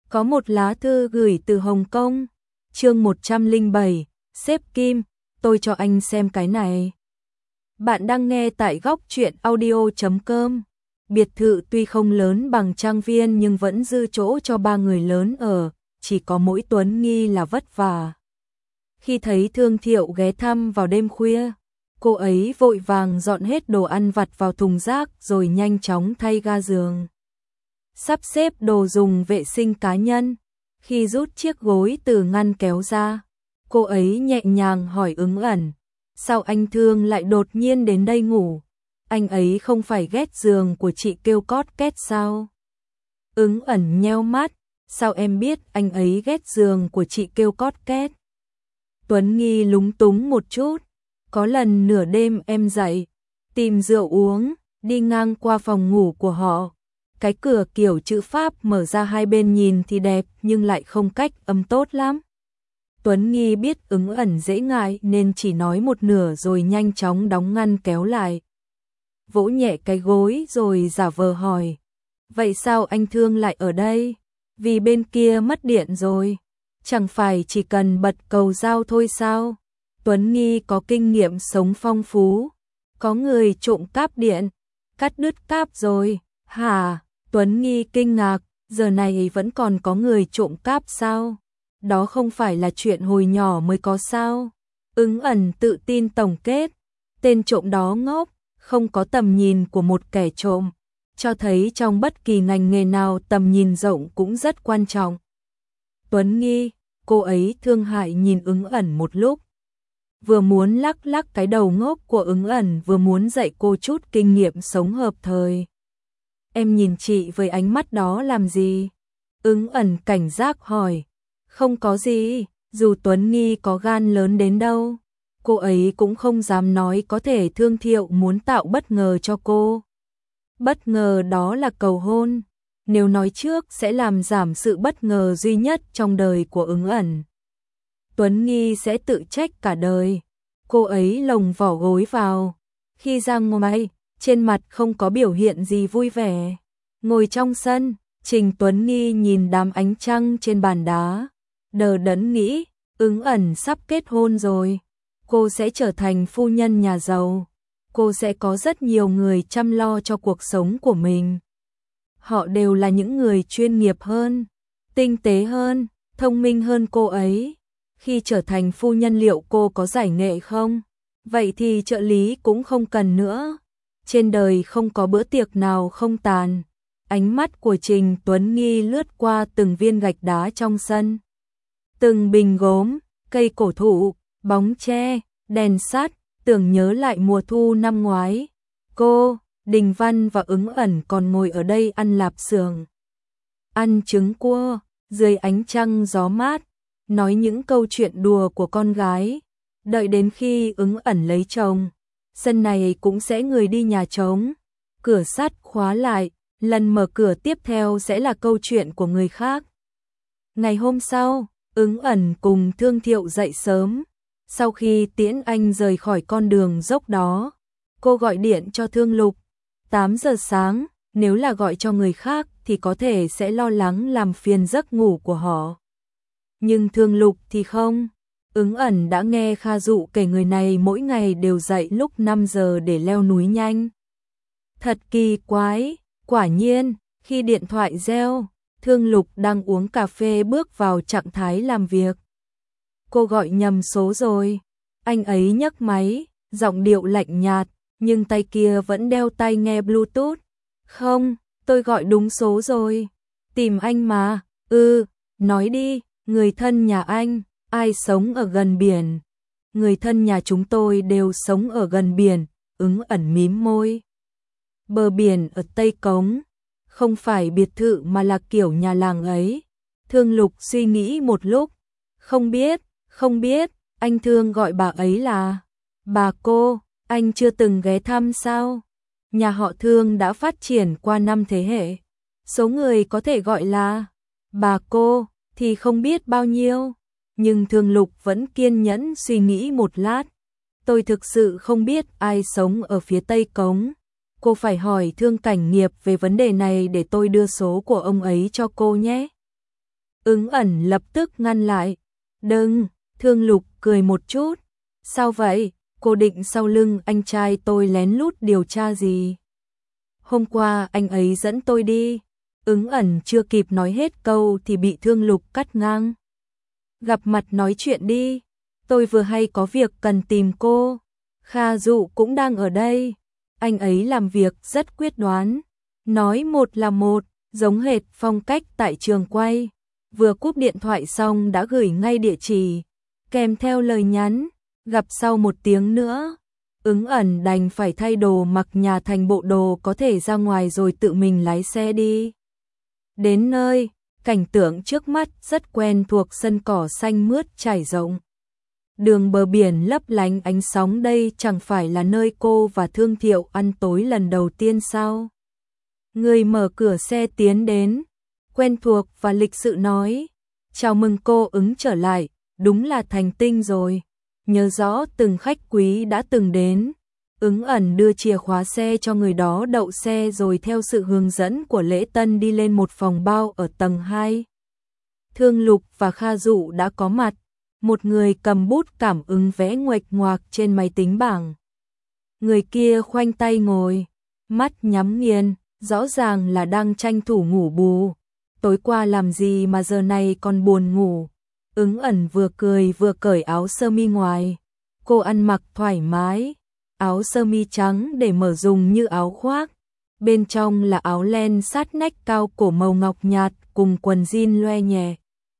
Có một lá thư gửi từ Hồng Kông. Chương 107, sếp Kim, tôi cho anh xem cái này. Bạn đang nghe tại góc truyện audio.com. Biệt thự tuy không lớn bằng trang viên nhưng vẫn dư chỗ cho 3 người lớn ở, chỉ có mỗi Tuấn Nghi là vất vả. Khi thấy Thương Thiệu ghé thăm vào đêm khuya, cô ấy vội vàng dọn hết đồ ăn vặt vào thùng rác rồi nhanh chóng thay ga giường. Sắp xếp đồ dùng vệ sinh cá nhân. Khi rút chiếc gối từ ngăn kéo ra, cô ấy nhẹ nhàng hỏi Ứng Ẩn, sao anh Thương lại đột nhiên đến đây ngủ? Anh ấy không phải ghét giường của chị kêu cót két sao? Ứng Ẩn nheo mắt, sao em biết anh ấy ghét giường của chị kêu cót két? Tuấn Nghi lúng túng một chút, có lần nửa đêm em dậy, tìm rượu uống, đi ngang qua phòng ngủ của họ. Cái cửa kiểu chữ Pháp mở ra hai bên nhìn thì đẹp nhưng lại không cách âm tốt lắm. Tuấn Nghi biết Ứng Ẩn dễ ngại nên chỉ nói một nửa rồi nhanh chóng đóng ngăn kéo lại. Vỗ nhẹ cái gối rồi giả vờ hỏi, vậy sao anh Thương lại ở đây? Vì bên kia mất điện rồi, chẳng phải chỉ cần bật cầu dao thôi sao? Tuấn Nghi có kinh nghiệm sống phong phú, có người trộm cáp điện, cắt đứt cáp rồi. Hả? Tuấn Nghi kinh ngạc, giờ này vẫn còn có người trộm cáp sao? Đó không phải là chuyện hồi nhỏ mới có sao? Ứng Ẩn tự tin tổng kết, tên trộm đó ngốc, không có tầm nhìn của một kẻ trộm, cho thấy trong bất kỳ ngành nghề nào tầm nhìn rộng cũng rất quan trọng. Tuấn Nghi, cô ấy thương hại nhìn Ứng Ẩn một lúc, vừa muốn lắc lắc cái đầu ngốc của Ứng Ẩn vừa muốn dạy cô chút kinh nghiệm sống hợp thời. Em nhìn chị với ánh mắt đó làm gì? Ứng Ẩn cảnh giác hỏi. Không có gì, dù Tuấn Nghi có gan lớn đến đâu, cô ấy cũng không dám nói có thể Thương Thiệu muốn tạo bất ngờ cho cô. Bất ngờ đó là cầu hôn, nếu nói trước sẽ làm giảm sự bất ngờ duy nhất trong đời của Ứng Ẩn. Tuấn Nghi sẽ tự trách cả đời. Cô ấy lồng vỏ gối vào, khi ra ngoài trên mặt không có biểu hiện gì vui vẻ. Ngồi trong sân, Trình Tuấn Nghi nhìn đám ánh trăng trên bàn đá, đờ đẫn nghĩ, Ứng Ẩn sắp kết hôn rồi, cô sẽ trở thành phu nhân nhà giàu, cô sẽ có rất nhiều người chăm lo cho cuộc sống của mình. Họ đều là những người chuyên nghiệp hơn, tinh tế hơn, thông minh hơn cô ấy. Khi trở thành phu nhân liệu cô có giải nghệ không? Vậy thì trợ lý cũng không cần nữa. Trên đời không có bữa tiệc nào không tàn. Ánh mắt của Trình Tuấn Nghi lướt qua từng viên gạch đá trong sân. Từng bình gốm, cây cổ thụ, bóng tre, đèn sắt, tưởng nhớ lại mùa thu năm ngoái. Cô, Đình Văn và Ứng Ẩn còn ngồi ở đây ăn lạp xưởng, ăn trứng cua, dưới ánh trăng gió mát, nói những câu chuyện đùa của con gái. Đợi đến khi Ứng Ẩn lấy chồng, sân này cũng sẽ người đi nhà trống, cửa sắt khóa lại, lần mở cửa tiếp theo sẽ là câu chuyện của người khác. Ngày hôm sau, Ứng Ẩn cùng Thương Thiệu dậy sớm. Sau khi tiễn anh rời khỏi con đường dốc đó, cô gọi điện cho Thương Lục. 8 giờ sáng, nếu là gọi cho người khác thì có thể sẽ lo lắng làm phiền giấc ngủ của họ. Nhưng Thương Lục thì không. Ứng Ẩn đã nghe Kha Dụ kể người này mỗi ngày đều dậy lúc 5 giờ để leo núi nhanh. Thật kỳ quái, quả nhiên, khi điện thoại reo, Thương Lục đang uống cà phê bước vào trạng thái làm việc. Cô gọi nhầm số rồi. Anh ấy nhấc máy, giọng điệu lạnh nhạt, nhưng tay kia vẫn đeo tai nghe Bluetooth. Không, tôi gọi đúng số rồi. Tìm anh mà. Nói đi, người thân nhà anh, ai sống ở gần biển? Người thân nhà chúng tôi đều sống ở gần biển. Ứng Ẩn mím môi. Bờ biển ở Tây Cống, không phải biệt thự mà là kiểu nhà làng ấy. Thương Lục suy nghĩ một lúc. Không biết, anh Thương gọi bà ấy là bà cô, anh chưa từng ghé thăm sao? Nhà họ Thương đã phát triển qua 5 thế hệ. Số người có thể gọi là bà cô thì không biết bao nhiêu. Nhưng Thương Lục vẫn kiên nhẫn suy nghĩ một lát. Tôi thực sự không biết ai sống ở phía Tây Cống. Cô phải hỏi Thương Cảnh Nghiệp về vấn đề này để tôi đưa số của ông ấy cho cô nhé. Ứng ẩn lập tức ngăn lại. Đừng, Thương Lục cười một chút. Sao vậy, cô định sau lưng anh trai tôi lén lút điều tra gì? Hôm qua anh ấy dẫn tôi đi. Ứng ẩn chưa kịp nói hết câu thì bị Thương Lục cắt ngang. Gặp mặt nói chuyện đi, tôi vừa hay có việc cần tìm cô. Kha Dụ cũng đang ở đây. Anh ấy làm việc rất quyết đoán, nói một là một, giống hệt phong cách tại trường quay. Vừa cúp điện thoại xong đã gửi ngay địa chỉ, kèm theo lời nhắn, gặp sau 1 tiếng nữa. Ứng ẩn đành phải thay đồ mặc nhà thành bộ đồ có thể ra ngoài rồi tự mình lái xe đi. Đến nơi, cảnh tượng trước mắt rất quen thuộc, sân cỏ xanh mướt trải rộng. Đường bờ biển lấp lánh ánh sóng, đây chẳng phải là nơi cô và Thương Thiệu ăn tối lần đầu tiên sao? Người mở cửa xe tiến đến, quen thuộc và lịch sự nói, chào mừng cô Ứng trở lại, đúng là thành tinh rồi, nhớ rõ từng khách quý đã từng đến. Ứng ẩn đưa chìa khóa xe cho người đó đậu xe rồi theo sự hướng dẫn của lễ tân đi lên một phòng bao ở tầng 2. Thương Lục và Kha Dụ đã có mặt, một người cầm bút cảm ứng vẽ nguệch ngoạc trên máy tính bảng. Người kia khoanh tay ngồi, mắt nhắm nghiền, rõ ràng là đang tranh thủ ngủ bù. Tối qua làm gì mà giờ này còn buồn ngủ? Ứng ẩn vừa cười vừa cởi áo sơ mi ngoài. Cô ăn mặc thoải mái, áo sơ mi trắng để mở dùng như áo khoác. Bên trong là áo len sát nách cao cổ màu ngọc nhạt cùng quần jean loe nhẹ.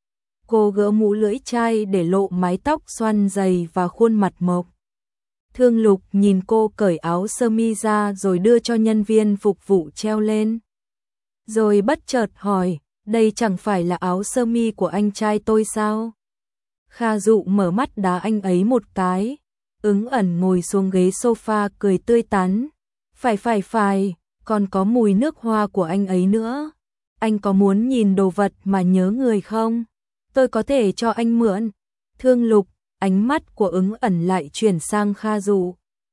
Cô gỡ mũ lưỡi chai để lộ mái tóc xoăn dày và khuôn mặt mộc. Thương Lục nhìn cô cởi áo sơ mi ra rồi đưa cho nhân viên phục vụ treo lên. Rồi bất chợt hỏi, đây chẳng phải là áo sơ mi của anh trai tôi sao? Kha Dụ mở mắt đá anh ấy một cái. Ứng ẩn ngồi xuống ghế sofa cười tươi tắn. Phải, còn có mùi nước hoa của anh ấy nữa. Anh có muốn nhìn đồ vật mà nhớ người không? Tôi có thể cho anh mượn. Thương Lục, ánh mắt của Ứng ẩn lại chuyển sang Kha Dụ.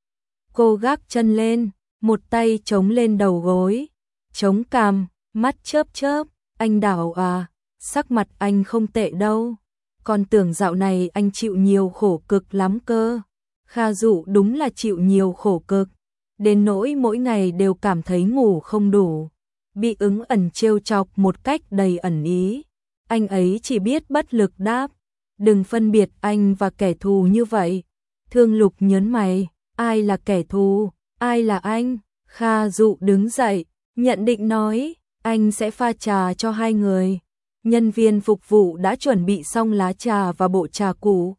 Cô gác chân lên, một tay chống lên đầu gối, chống cằm, mắt chớp chớp. Anh Đào à, sắc mặt anh không tệ đâu. Còn tưởng dạo này anh chịu nhiều khổ cực lắm cơ. Kha Dụ đúng là chịu nhiều khổ cực, đến nỗi mỗi ngày đều cảm thấy ngủ không đủ. Bị Ứng ẩn trêu chọc một cách đầy ẩn ý. Anh ấy chỉ biết bất lực đáp, đừng phân biệt anh và kẻ thù như vậy. Thương Lục nhớn mày, ai là kẻ thù, ai là anh? Kha Dụ đứng dậy, nhận định nói, anh sẽ pha trà cho hai người. Nhân viên phục vụ đã chuẩn bị xong lá trà và bộ trà cũ.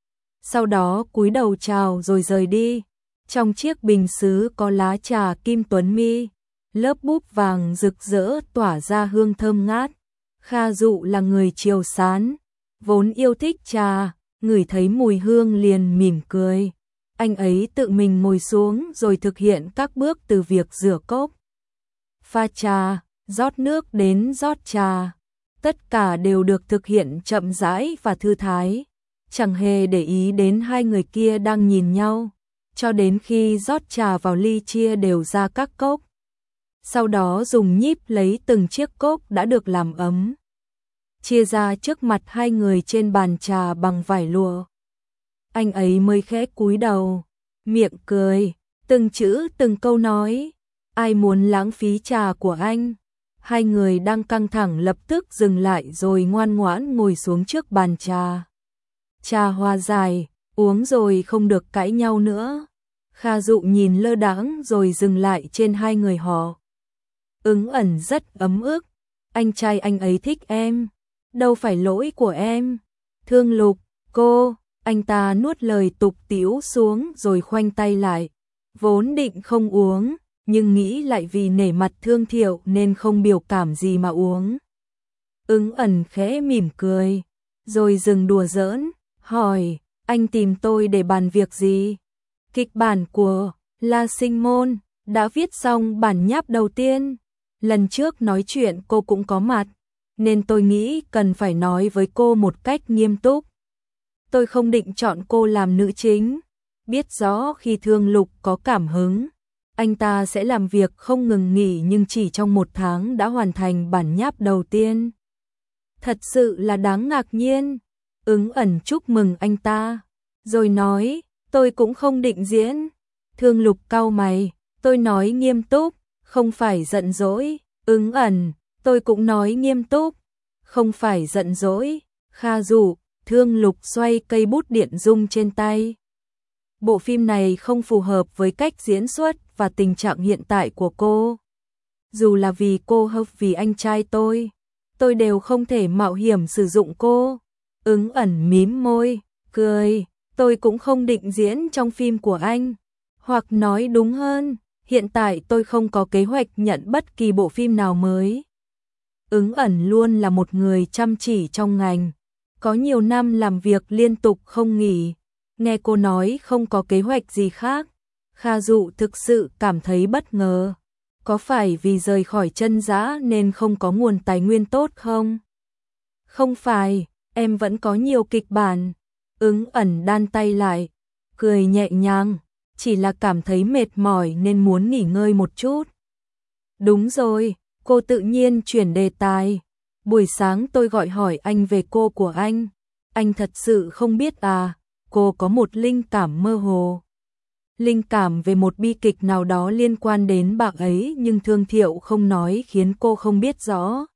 Sau đó cúi đầu chào rồi rời đi. Trong chiếc bình sứ có lá trà kim tuấn mi, lớp búp vàng rực rỡ tỏa ra hương thơm ngát. Kha Dụ là người chiều sán, vốn yêu thích trà, ngửi thấy mùi hương liền mỉm cười. Anh ấy tự mình ngồi xuống rồi thực hiện các bước từ việc rửa cốc, pha trà, rót nước đến rót trà. Tất cả đều được thực hiện chậm rãi và thư thái, chẳng hề để ý đến hai người kia đang nhìn nhau, cho đến khi rót trà vào ly chia đều ra các cốc. Sau đó dùng nhíp lấy từng chiếc cốc đã được làm ấm, chia ra trước mặt hai người trên bàn trà bằng vải lụa. Anh ấy mới khẽ cúi đầu, miệng cười, từng chữ từng câu nói, ai muốn lãng phí trà của anh? Hai người đang căng thẳng lập tức dừng lại rồi ngoan ngoãn ngồi xuống trước bàn trà. Trà hoa dài, uống rồi không được cãi nhau nữa. Kha Dụ nhìn lơ đãng rồi dừng lại trên hai người họ. Ứng ẩn rất ấm ức, anh trai anh ấy thích em, đâu phải lỗi của em. Thương Lục, cô, anh ta nuốt lời tục tĩu xuống rồi khoanh tay lại, vốn định không uống, nhưng nghĩ lại vì nể mặt Thương Thiệu nên không biểu cảm gì mà uống. Ứng ẩn khẽ mỉm cười, rồi dừng đùa giỡn, hỏi, anh tìm tôi để bàn việc gì? Kịch bản của La Sinh Môn đã viết xong bản nháp đầu tiên. Lần trước nói chuyện cô cũng có mặt, nên tôi nghĩ cần phải nói với cô một cách nghiêm túc. Tôi không định chọn cô làm nữ chính, biết rõ khi Thương Lục có cảm hứng, anh ta sẽ làm việc không ngừng nghỉ, nhưng chỉ trong 1 tháng đã hoàn thành bản nháp đầu tiên. Thật sự là đáng ngạc nhiên. Ứng ẩn chúc mừng anh ta, rồi nói, tôi cũng không định diễn. Thương Lục cau mày, tôi nói nghiêm túc, không phải giận dỗi. Ứng ẩn, tôi cũng nói nghiêm túc, không phải giận dỗi. Kha Dụ, Thương Lục xoay cây bút điện dung trên tay. Bộ phim này không phù hợp với cách diễn xuất và tình trạng hiện tại của cô. Dù là vì cô hay vì anh trai tôi đều không thể mạo hiểm sử dụng cô. Ứng ẩn mím môi, cười, tôi cũng không định diễn trong phim của anh. Hoặc nói đúng hơn, hiện tại tôi không có kế hoạch nhận bất kỳ bộ phim nào mới. Ứng ẩn luôn là một người chăm chỉ trong ngành, có nhiều năm làm việc liên tục không nghỉ. Nghe cô nói không có kế hoạch gì khác, Kha Dụ thực sự cảm thấy bất ngờ. Có phải vì rời khỏi Chân Dã nên không có nguồn tài nguyên tốt không? Không phải, em vẫn có nhiều kịch bản. Ứng ẩn đan tay lại, cười nhẹ nhàng, chỉ là cảm thấy mệt mỏi nên muốn nghỉ ngơi một chút. Đúng rồi, cô tự nhiên chuyển đề tài. Buổi sáng tôi gọi hỏi anh về cô của anh thật sự không biết à? Cô có một linh cảm mơ hồ. Linh cảm về một bi kịch nào đó liên quan đến bạn ấy, nhưng Thương Thiệu không nói khiến cô không biết rõ.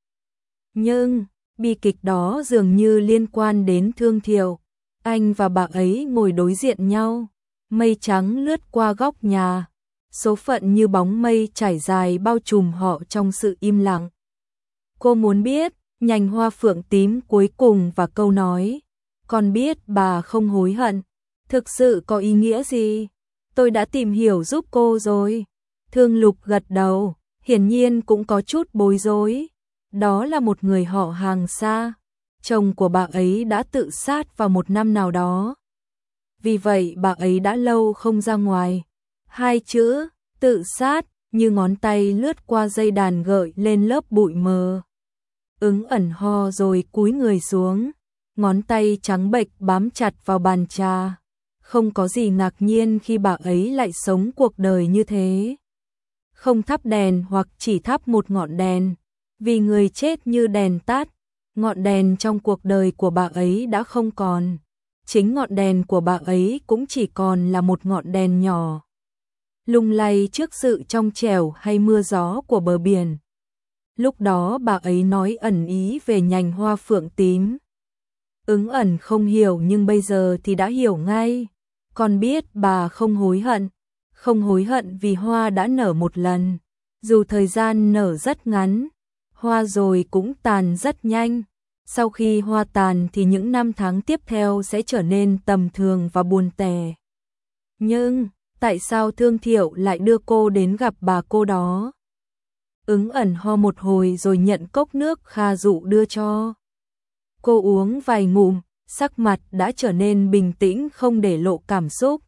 Nhưng, bi kịch đó dường như liên quan đến Thương Thiệu. Anh và bạn ấy ngồi đối diện nhau, mây trắng lướt qua góc nhà. Số phận như bóng mây trải dài bao trùm họ trong sự im lặng. Cô muốn biết, nhành hoa phượng tím cuối cùng và câu nói, con biết bà không hối hận, thực sự có ý nghĩa gì? Tôi đã tìm hiểu giúp cô rồi. Thương Lục gật đầu, hiển nhiên cũng có chút bối rối. Đó là một người họ hàng xa. Chồng của bà ấy đã tự sát vào một năm nào đó. Vì vậy bà ấy đã lâu không ra ngoài. Hai chữ, tự sát, như ngón tay lướt qua dây đàn gợi lên lớp bụi mờ. Ứng ẩn ho rồi cúi người xuống. Ngón tay trắng bệch bám chặt vào bàn trà. Không có gì ngạc nhiên khi bà ấy lại sống cuộc đời như thế. Không thắp đèn hoặc chỉ thắp một ngọn đèn. Vì người chết như đèn tắt. Ngọn đèn trong cuộc đời của bà ấy đã không còn. Chính ngọn đèn của bà ấy cũng chỉ còn là một ngọn đèn nhỏ, lung lay trước sự trong trẻo hay mưa gió của bờ biển. Lúc đó bà ấy nói ẩn ý về nhành hoa phượng tím. Ứng ẩn không hiểu nhưng bây giờ thì đã hiểu ngay. Con biết bà không hối hận vì hoa đã nở một lần. Dù thời gian nở rất ngắn, hoa rồi cũng tàn rất nhanh. Sau khi hoa tàn thì những năm tháng tiếp theo sẽ trở nên tầm thường và buồn tẻ. Nhưng, tại sao Thương Thiệu lại đưa cô đến gặp bà cô đó? Ứng ẩn ho một hồi rồi nhận cốc nước Kha Dụ đưa cho. Cô uống vài ngụm, sắc mặt đã trở nên bình tĩnh không để lộ cảm xúc.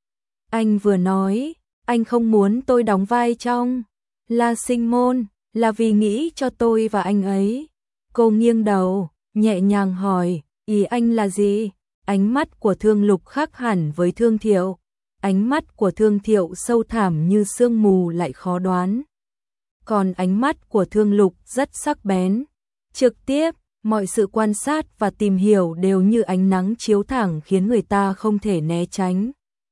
Anh vừa nói, anh không muốn tôi đóng vai trong La Sinh Môn, là vì nghĩ cho tôi và anh ấy. Cô nghiêng đầu, nhẹ nhàng hỏi, ý anh là gì? Ánh mắt của Thương Lục khác hẳn với Thương Thiệu. Ánh mắt của Thương Thiệu sâu thẳm như sương mù lại khó đoán. Còn ánh mắt của Thương Lục rất sắc bén, trực tiếp, mọi sự quan sát và tìm hiểu đều như ánh nắng chiếu thẳng khiến người ta không thể né tránh.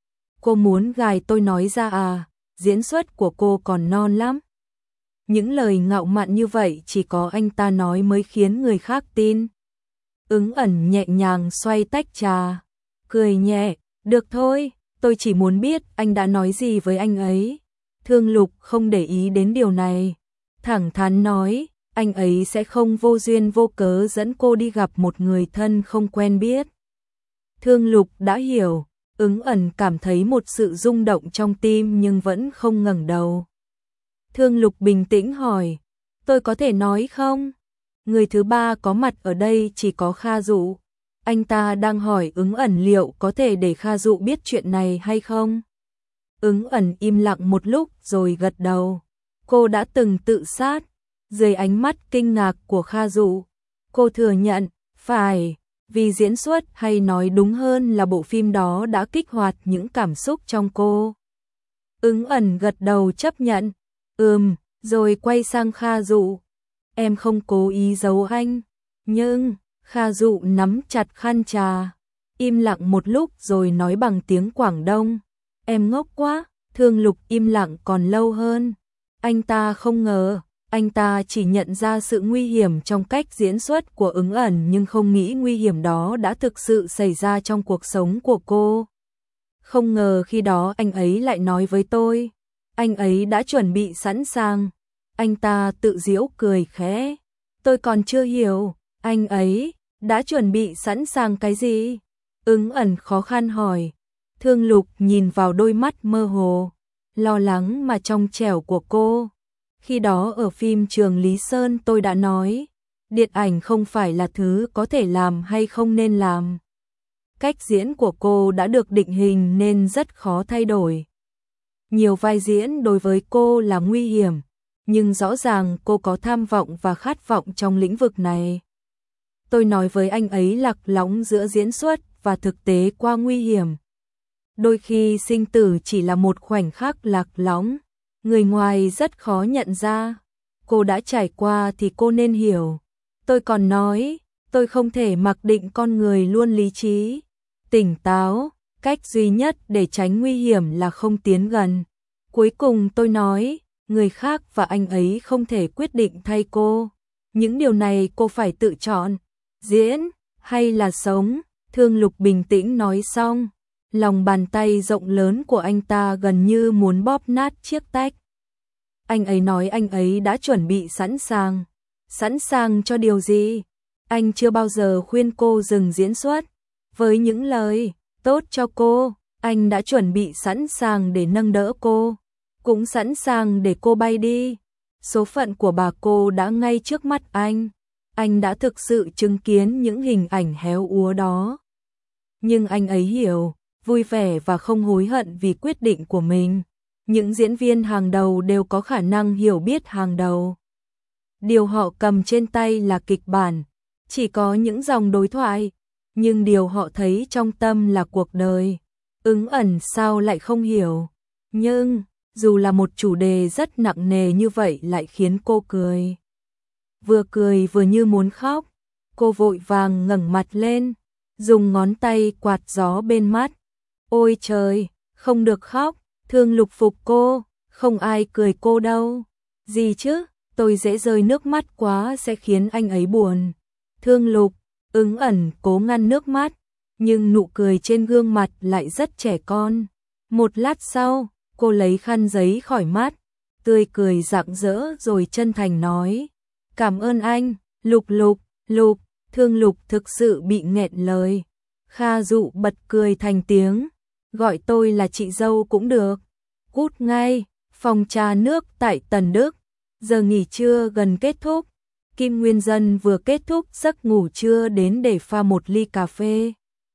Cô muốn gài tôi nói ra à? Diễn xuất của cô còn non lắm. Những lời ngạo mạn như vậy chỉ có anh ta nói mới khiến người khác tin. Ứng ẩn nhẹ nhàng xoay tách trà, cười nhẹ, được thôi, tôi chỉ muốn biết anh đã nói gì với anh ấy. Thương Lục không để ý đến điều này, thẳng thắn nói, anh ấy sẽ không vô duyên vô cớ dẫn cô đi gặp một người thân không quen biết. Thương Lục đã hiểu, Ứng ẩn cảm thấy một sự rung động trong tim nhưng vẫn không ngẩng đầu. Thương Lục bình tĩnh hỏi, tôi có thể nói không? Người thứ ba có mặt ở đây chỉ có Kha Dụ. Anh ta đang hỏi Ứng ẩn liệu có thể để Kha Dụ biết chuyện này hay không? Ứng ẩn im lặng một lúc rồi gật đầu. Cô đã từng tự sát. Dưới ánh mắt kinh ngạc của Kha Dụ, cô thừa nhận, phải, vì diễn xuất hay nói đúng hơn là bộ phim đó đã kích hoạt những cảm xúc trong cô. Ứng ẩn gật đầu chấp nhận, rồi quay sang Kha Dụ. Em không cố ý giấu anh. Nhưng, Kha Dụ nắm chặt khăn trà, im lặng một lúc rồi nói bằng tiếng Quảng Đông. Em ngốc quá. Thương Lục im lặng còn lâu hơn. Anh ta không ngờ, anh ta chỉ nhận ra sự nguy hiểm trong cách diễn xuất của Ứng Ẩn nhưng không nghĩ nguy hiểm đó đã thực sự xảy ra trong cuộc sống của cô. Không ngờ khi đó anh ấy lại nói với tôi, anh ấy đã chuẩn bị sẵn sàng. Anh ta tự giễu cười khẽ. Tôi còn chưa hiểu, anh ấy đã chuẩn bị sẵn sàng cái gì? Ứng Ẩn khó khăn hỏi. Thương Lục nhìn vào đôi mắt mơ hồ, lo lắng mà trong trẻo của cô. Khi đó ở phim Trường Lý Sơn tôi đã nói, điện ảnh không phải là thứ có thể làm hay không nên làm. Cách diễn của cô đã được định hình nên rất khó thay đổi. Nhiều vai diễn đối với cô là nguy hiểm, nhưng rõ ràng cô có tham vọng và khát vọng trong lĩnh vực này. Tôi nói với anh ấy lạc lõng giữa diễn xuất và thực tế qua nguy hiểm. Đôi khi sinh tử chỉ là một khoảnh khắc lạc lõng, người ngoài rất khó nhận ra. Cô đã trải qua thì cô nên hiểu. Tôi còn nói, tôi không thể mặc định con người luôn lý trí, tỉnh táo, cách duy nhất để tránh nguy hiểm là không tiến gần. Cuối cùng tôi nói, người khác và anh ấy không thể quyết định thay cô. Những điều này cô phải tự chọn, diễn hay là sống. Thương Lục bình tĩnh nói xong, lòng bàn tay rộng lớn của anh ta gần như muốn bóp nát chiếc tách. Anh ấy nói anh ấy đã chuẩn bị sẵn sàng. Sẵn sàng cho điều gì? Anh chưa bao giờ khuyên cô dừng diễn xuất. Với những lời tốt cho cô, anh đã chuẩn bị sẵn sàng để nâng đỡ cô, cũng sẵn sàng để cô bay đi. Số phận của bà cô đã ngay trước mắt anh. Anh đã thực sự chứng kiến những hình ảnh héo úa đó. Nhưng anh ấy hiểu, vui vẻ và không hối hận vì quyết định của mình. Những diễn viên hàng đầu đều có khả năng hiểu biết hàng đầu. Điều họ cầm trên tay là kịch bản, chỉ có những dòng đối thoại, nhưng điều họ thấy trong tâm là cuộc đời. Ứng Ẩn sao lại không hiểu, nhưng dù là một chủ đề rất nặng nề như vậy lại khiến cô cười. Vừa cười vừa như muốn khóc, cô vội vàng ngẩng mặt lên, dùng ngón tay quạt gió bên mắt. Ôi trời, không được khóc. Thương Lục phục cô, không ai cười cô đâu. Gì chứ, tôi dễ rơi nước mắt quá sẽ khiến anh ấy buồn. Thương Lục, Ứng Ẩn cố ngăn nước mắt, nhưng nụ cười trên gương mặt lại rất trẻ con. Một lát sau, cô lấy khăn giấy khỏi mắt, tươi cười rạng rỡ rồi chân thành nói. Cảm ơn anh, Lục Lục, Lục. Thương Lục thực sự bị nghẹn lời. Kha Dụ bật cười thành tiếng. Gọi tôi là chị dâu cũng được. Cút ngay. Phòng trà nước tại Tần Đức. Giờ nghỉ trưa gần kết thúc. Kim Nguyên Dân vừa kết thúc giấc ngủ trưa đến để pha một ly cà phê.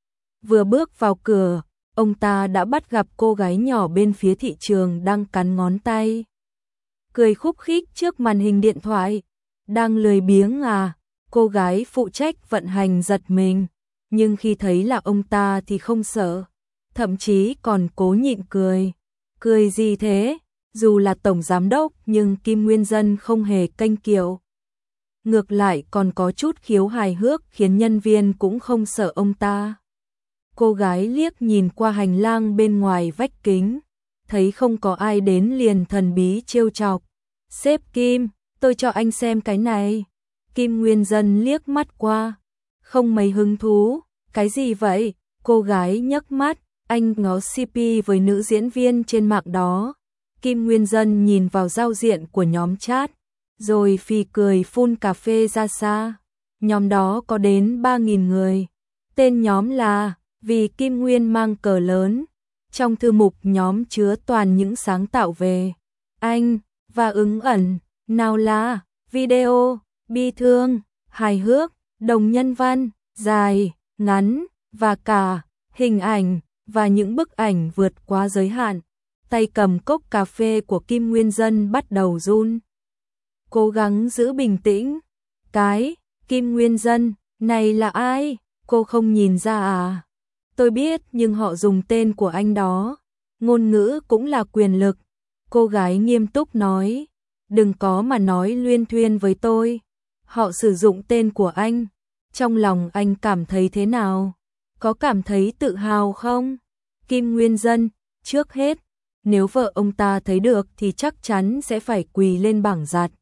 Vừa bước vào cửa, ông ta đã bắt gặp cô gái nhỏ bên phía thị trường đang cắn ngón tay. Cười khúc khích trước màn hình điện thoại. Đang lười biếng à? Cô gái phụ trách vận hành giật mình, nhưng khi thấy là ông ta thì không sợ, thậm chí còn cố nhịn cười. Cười gì thế? Dù là tổng giám đốc nhưng Kim Nguyên Dân không hề kênh kiệu. Ngược lại còn có chút khiếu hài hước khiến nhân viên cũng không sợ ông ta. Cô gái liếc nhìn qua hành lang bên ngoài vách kính, thấy không có ai đến liền thần bí trêu chọc. Sếp Kim, tôi cho anh xem cái này. Kim Nguyên Dân liếc mắt qua, không mấy hứng thú. Cái gì vậy? Cô gái nhấc mắt, anh ngó CP với nữ diễn viên trên mạng đó. Kim Nguyên Dân nhìn vào giao diện của nhóm chat, rồi phì cười phun cà phê ra xa. Nhóm đó có đến 3.000 người. Tên nhóm là Vì Kim Nguyên mang cờ lớn. Trong thư mục nhóm chứa toàn những sáng tạo về anh và Ứng Ẩn, nào là video, bi thương, hài hước, đồng nhân văn, dài, ngắn, và cả hình ảnh, và những bức ảnh vượt quá giới hạn. Tay cầm cốc cà phê của Kim Nguyên Dân bắt đầu run. Cố gắng giữ bình tĩnh. Cái, Kim Nguyên Dân, này là ai? Cô không nhìn ra à? Tôi biết nhưng họ dùng tên của anh đó. Ngôn ngữ cũng là quyền lực. Cô gái nghiêm túc nói. Đừng có mà nói luyên thuyên với tôi. Họ sử dụng tên của anh, Trong lòng anh cảm thấy thế nào? Có cảm thấy tự hào không? Kim Nguyên Dân, trước hết, nếu vợ ông ta thấy được thì chắc chắn sẽ phải quỳ lên bảng giặt.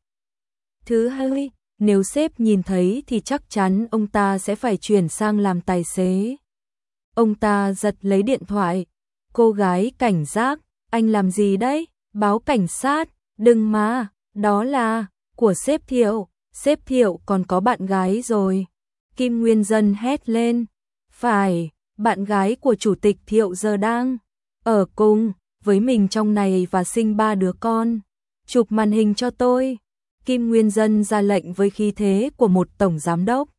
Thứ hai, nếu sếp nhìn thấy thì chắc chắn ông ta sẽ phải chuyển sang làm tài xế. Ông ta giật lấy điện thoại. Cô gái cảnh giác, anh làm gì đấy? Báo cảnh sát, đừng mà, đó là của sếp Thiệu. Sếp Thiệu còn có bạn gái rồi. Kim Nguyên Dân hét lên. Phải, bạn gái của chủ tịch Thiệu giờ đang ở cùng với mình trong này và sinh 3 đứa con. Chụp màn hình cho tôi. Kim Nguyên Dân ra lệnh với khí thế của một tổng giám đốc.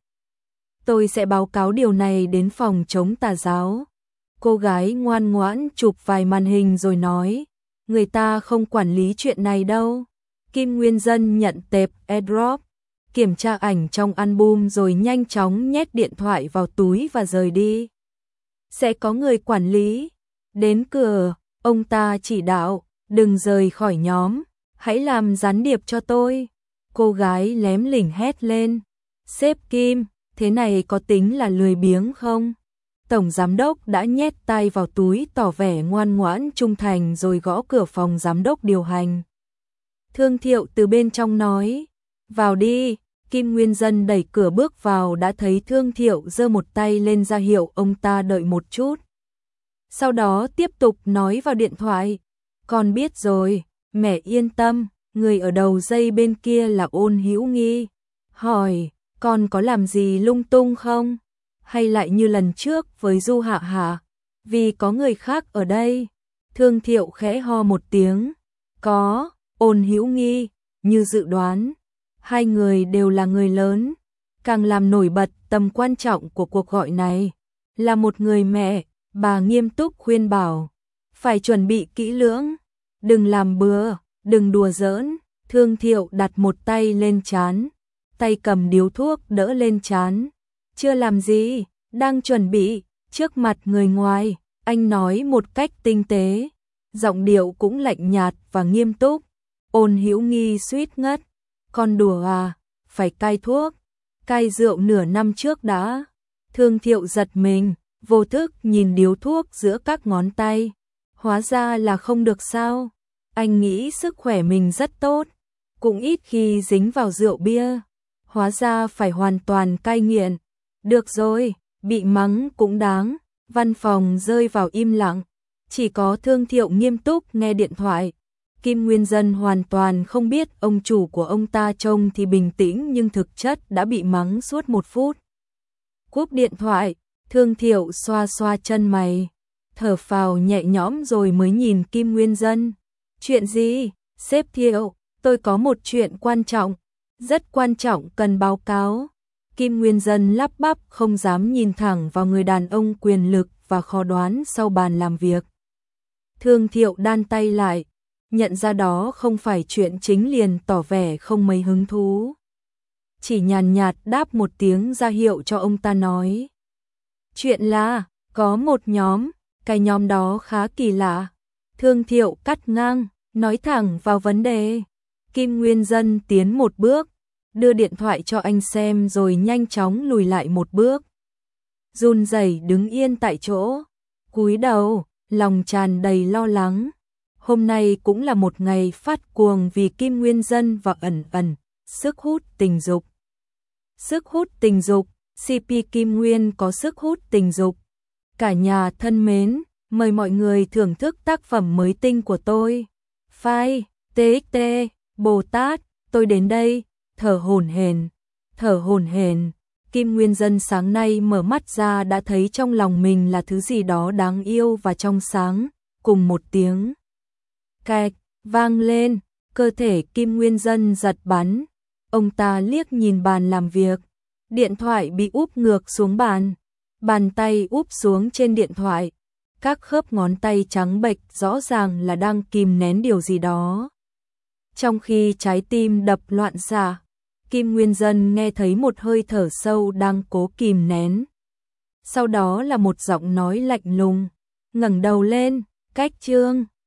Tôi sẽ báo cáo điều này đến phòng chống tà giáo. Cô gái ngoan ngoãn chụp vài màn hình rồi nói, người ta không quản lý chuyện này đâu. Kim Nguyên Dân nhận tệp airdrop, kiểm tra ảnh trong album rồi nhanh chóng nhét điện thoại vào túi và rời đi. Sẽ có người quản lý. Đến cửa, ông ta chỉ đạo, đừng rời khỏi nhóm, hãy làm gián điệp cho tôi. Cô gái lém lỉnh hét lên, sếp Kim, thế này có tính là lười biếng không? Tổng giám đốc đã nhét tay vào túi tỏ vẻ ngoan ngoãn trung thành rồi gõ cửa phòng giám đốc điều hành. Thương Thiệu từ bên trong nói, vào đi. Kim Nguyên Dân đẩy cửa bước vào đã thấy Thương Thiệu giơ một tay lên ra hiệu ông ta đợi một chút. Sau đó tiếp tục nói vào điện thoại, con biết rồi, mẹ yên tâm, người ở đầu dây bên kia là Ôn Hữu Nghi. Hỏi, con có làm gì lung tung không? Hay lại như lần trước với Du Hạ hả? Vì có người khác ở đây. Thương Thiệu khẽ ho một tiếng. Có, Ôn Hữu Nghi, như dự đoán. Hai người đều là người lớn. Càng làm nổi bật tầm quan trọng của cuộc gọi này. Là một người mẹ, bà nghiêm túc khuyên bảo. Phải chuẩn bị kỹ lưỡng. Đừng làm bừa, đừng đùa giỡn. Thương Thiệu đặt một tay lên trán. Tay cầm điếu thuốc đỡ lên trán. Chưa làm gì, đang chuẩn bị, trước mặt người ngoài, anh nói một cách tinh tế, giọng điệu cũng lạnh nhạt và nghiêm túc. Ôn Hữu Nghi suýt ngất, con đùa à, phải cai thuốc, cai rượu nửa năm trước đã. Thương Thiệu giật mình, vô thức nhìn điếu thuốc giữa các ngón tay, hóa ra là không được sao. Anh nghĩ sức khỏe mình rất tốt, cũng ít khi dính vào rượu bia, hóa ra phải hoàn toàn cai nghiện. Được rồi, bị mắng cũng đáng. Văn phòng rơi vào im lặng, chỉ có Thương Thiệu nghiêm túc nghe điện thoại. Kim Nguyên Dân hoàn toàn không biết ông chủ của ông ta trông thì bình tĩnh nhưng thực chất đã bị mắng suốt 1 phút. Cúp điện thoại, Thương Thiệu xoa xoa chân mày, thở phào nhẹ nhõm rồi mới nhìn Kim Nguyên Dân. Chuyện gì? Sếp Thiệu, tôi có một chuyện quan trọng, rất quan trọng cần báo cáo. Kim Nguyên Dân lắp bắp không dám nhìn thẳng vào người đàn ông quyền lực và khó đoán sau bàn làm việc. Thương Thiệu đan tay lại, nhận ra đó không phải chuyện chính liền tỏ vẻ không mấy hứng thú. Chỉ nhàn nhạt đáp một tiếng ra hiệu cho ông ta nói. Chuyện là, có một nhóm, cái nhóm đó khá kỳ lạ. Thương Thiệu cắt ngang, nói thẳng vào vấn đề. Kim Nguyên Dân tiến một bước, đưa điện thoại cho anh xem rồi nhanh chóng lùi lại một bước. Run rẩy đứng yên tại chỗ, cúi đầu, lòng tràn đầy lo lắng. Hôm nay cũng là một ngày phát cuồng vì Kim Nguyên Dân và ẩn sức hút tình dục. Sức hút tình dục, CP Kim Nguyên có sức hút tình dục. Cả nhà thân mến, mời mọi người thưởng thức tác phẩm mới tinh của tôi. File, TXT, Bồ Tát, tôi đến đây. Thở hổn hển. Kim Nguyên Dân sáng nay mở mắt ra đã thấy trong lòng mình là thứ gì đó đáng yêu và trong sáng, cùng một tiếng cạch vang lên, cơ thể Kim Nguyên Dân giật bắn. Ông ta liếc nhìn bàn làm việc, điện thoại bị úp ngược xuống bàn, bàn tay úp xuống trên điện thoại, các khớp ngón tay trắng bệch rõ ràng là đang kìm nén điều gì đó. Trong khi trái tim đập loạn xạ, Kim Nguyên Dân nghe thấy một hơi thở sâu đang cố kìm nén. Sau đó là một giọng nói lạnh lùng, ngẩng đầu lên, cách chương.